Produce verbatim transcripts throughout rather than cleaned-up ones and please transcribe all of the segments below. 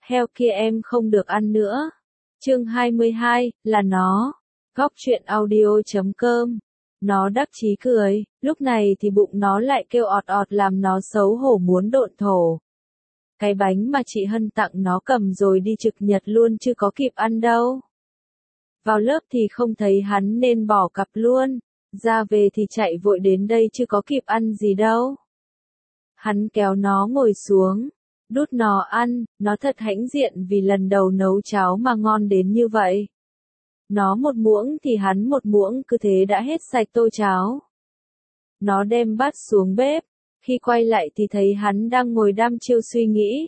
heo kia em không được ăn nữa. Chương hai mươi hai, là nó. Góc truyện audio chấm com. Nó đắc chí cười, lúc này thì bụng nó lại kêu ọt ọt làm nó xấu hổ muốn độn thổ. Cái bánh mà chị Hân tặng nó cầm rồi đi trực nhật luôn chưa có kịp ăn đâu. Vào lớp thì không thấy hắn nên bỏ cặp luôn, ra về thì chạy vội đến đây chưa có kịp ăn gì đâu. Hắn kéo nó ngồi xuống, đút nó ăn, nó thật hãnh diện vì lần đầu nấu cháo mà ngon đến như vậy. Nó một muỗng thì hắn một muỗng, cứ thế đã hết sạch tô cháo. Nó đem bát xuống bếp, khi quay lại thì thấy hắn đang ngồi đăm chiêu suy nghĩ.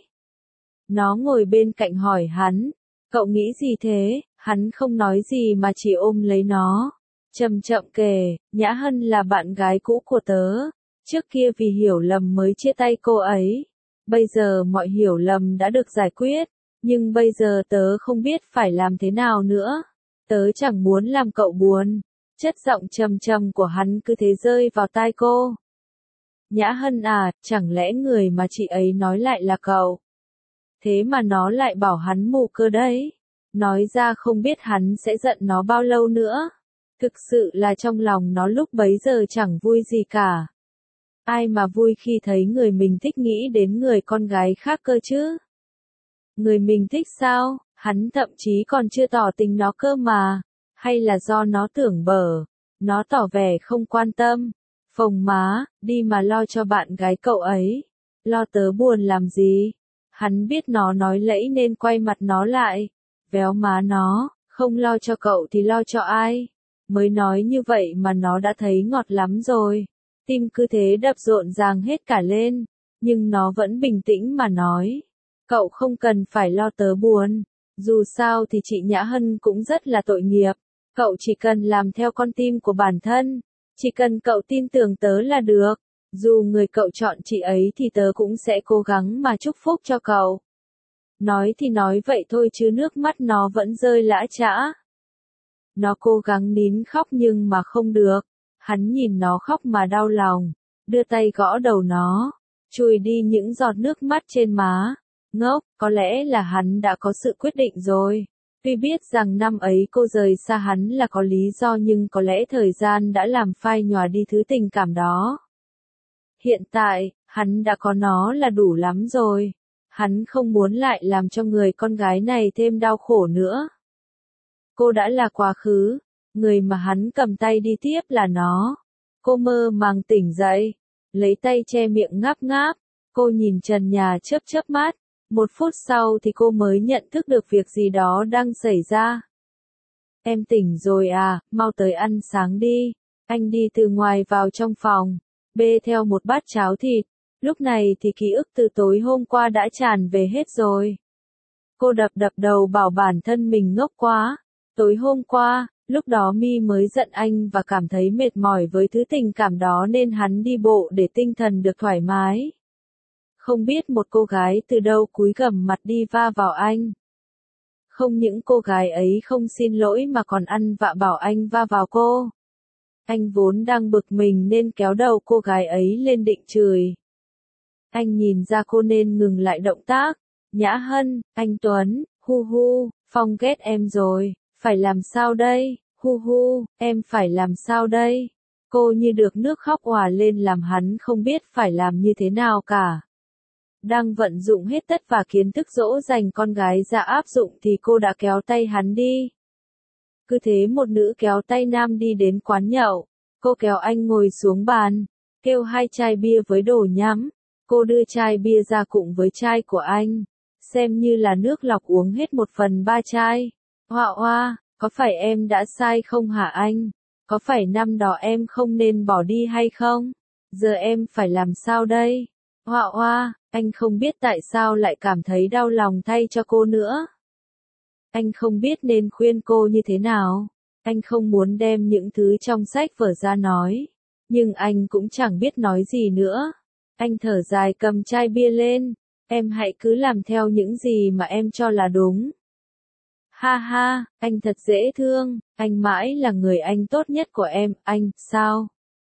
Nó ngồi bên cạnh hỏi hắn, cậu nghĩ gì thế? Hắn không nói gì mà chỉ ôm lấy nó. Chậm chậm kể, Nhã Hân là bạn gái cũ của tớ. Trước kia vì hiểu lầm mới chia tay cô ấy. Bây giờ mọi hiểu lầm đã được giải quyết, nhưng bây giờ tớ không biết phải làm thế nào nữa. Tớ chẳng muốn làm cậu buồn. Chất giọng trầm trầm của hắn cứ thế rơi vào tai cô. Nhã Hân à, chẳng lẽ người mà chị ấy nói lại là cậu? Thế mà nó lại bảo hắn mù cơ đấy. Nói ra không biết hắn sẽ giận nó bao lâu nữa. Thực sự là trong lòng nó lúc bấy giờ chẳng vui gì cả. Ai mà vui khi thấy người mình thích nghĩ đến người con gái khác cơ chứ? Người mình thích sao? Hắn thậm chí còn chưa tỏ tình nó cơ mà. Hay là do nó tưởng bở? Nó tỏ vẻ không quan tâm. Phồng má, đi mà lo cho bạn gái cậu ấy. Lo tớ buồn làm gì? Hắn biết nó nói lẫy nên quay mặt nó lại. Véo má nó, không lo cho cậu thì lo cho ai? Mới nói như vậy mà nó đã thấy ngọt lắm rồi. Tim cứ thế đập rộn ràng hết cả lên. Nhưng nó vẫn bình tĩnh mà nói. Cậu không cần phải lo tớ buồn. Dù sao thì chị Nhã Hân cũng rất là tội nghiệp. Cậu chỉ cần làm theo con tim của bản thân. Chỉ cần cậu tin tưởng tớ là được. Dù người cậu chọn chị ấy thì tớ cũng sẽ cố gắng mà chúc phúc cho cậu. Nói thì nói vậy thôi chứ nước mắt nó vẫn rơi lã chã. Nó cố gắng nín khóc nhưng mà không được. Hắn nhìn nó khóc mà đau lòng. Đưa tay gõ đầu nó. Chùi đi những giọt nước mắt trên má. Ngốc, có lẽ là hắn đã có sự quyết định rồi. Tuy biết rằng năm ấy cô rời xa hắn là có lý do nhưng có lẽ thời gian đã làm phai nhòa đi thứ tình cảm đó. Hiện tại, hắn đã có nó là đủ lắm rồi. Hắn không muốn lại làm cho người con gái này thêm đau khổ nữa. Cô đã là quá khứ, người mà hắn cầm tay đi tiếp là nó. Cô mơ màng tỉnh dậy, lấy tay che miệng ngáp ngáp, cô nhìn trần nhà chớp chớp mắt. Một phút sau thì cô mới nhận thức được việc gì đó đang xảy ra. Em tỉnh rồi à, mau tới ăn sáng đi. Anh đi từ ngoài vào trong phòng, bê theo một bát cháo thịt. Lúc này thì ký ức từ tối hôm qua đã tràn về hết rồi. Cô đập đập đầu bảo bản thân mình ngốc quá. Tối hôm qua, lúc đó Mi mới giận anh và cảm thấy mệt mỏi với thứ tình cảm đó nên hắn đi bộ để tinh thần được thoải mái. Không biết một cô gái từ đâu cúi gằm mặt đi va vào anh. Không những cô gái ấy không xin lỗi mà còn ăn vạ bảo anh va vào cô. Anh vốn đang bực mình nên kéo đầu cô gái ấy lên định chửi. Anh nhìn ra cô nên ngừng lại động tác. Nhã Hân, anh Tuấn, hu hu, Phong ghét em rồi, phải làm sao đây, hu hu, em phải làm sao đây. Cô như được nước khóc òa lên làm hắn không biết phải làm như thế nào cả. Đang vận dụng hết tất cả kiến thức dỗ dành con gái ra áp dụng thì cô đã kéo tay hắn đi. Cứ thế một nữ kéo tay nam đi đến quán nhậu. Cô kéo anh ngồi xuống bàn, kêu hai chai bia với đồ nhắm. Cô đưa chai bia ra cùng với chai của anh, xem như là nước lọc uống hết một phần ba chai. Hoa hoa, có phải em đã sai không hả anh? Có phải năm đó em không nên bỏ đi hay không? Giờ em phải làm sao đây? Hoa hoa, anh không biết tại sao lại cảm thấy đau lòng thay cho cô nữa. Anh không biết nên khuyên cô như thế nào. Anh không muốn đem những thứ trong sách vở ra nói. Nhưng anh cũng chẳng biết nói gì nữa. Anh thở dài cầm chai bia lên. Em hãy cứ làm theo những gì mà em cho là đúng. Ha ha, anh thật dễ thương. Anh mãi là người anh tốt nhất của em. Anh, sao?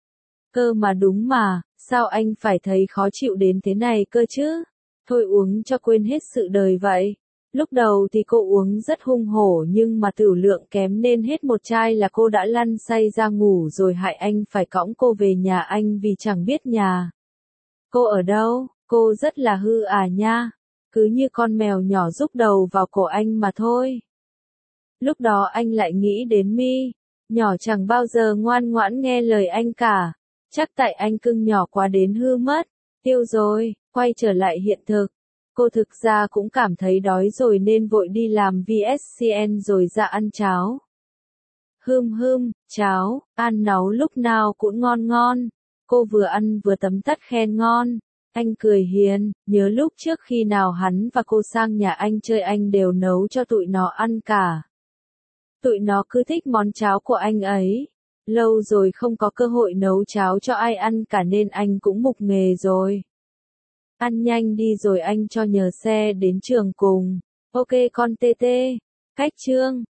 Cơ mà đúng mà, sao anh phải thấy khó chịu đến thế này cơ chứ? Thôi uống cho quên hết sự đời vậy. Lúc đầu thì cô uống rất hung hổ nhưng mà tửu lượng kém nên hết một chai là cô đã lăn say ra ngủ rồi hại anh phải cõng cô về nhà anh vì chẳng biết nhà cô ở đâu, cô rất là hư à nha, cứ như con mèo nhỏ rúc đầu vào cổ anh mà thôi. Lúc đó anh lại nghĩ đến My, nhỏ chẳng bao giờ ngoan ngoãn nghe lời anh cả, chắc tại anh cưng nhỏ quá đến hư mất, tiêu rồi, quay trở lại hiện thực. Cô thực ra cũng cảm thấy đói rồi nên vội đi làm vê ét xê en rồi ra ăn cháo. Hưm hưm, cháo, ăn nấu lúc nào cũng ngon ngon. Cô vừa ăn vừa tấm tắc khen ngon. Anh cười hiền, nhớ lúc trước khi nào hắn và cô sang nhà anh chơi anh đều nấu cho tụi nó ăn cả. Tụi nó cứ thích món cháo của anh ấy. Lâu rồi không có cơ hội nấu cháo cho ai ăn cả nên anh cũng mục nghề rồi. Ăn nhanh đi rồi anh cho nhờ xe đến trường cùng. Ok con tê tê. Cách chương.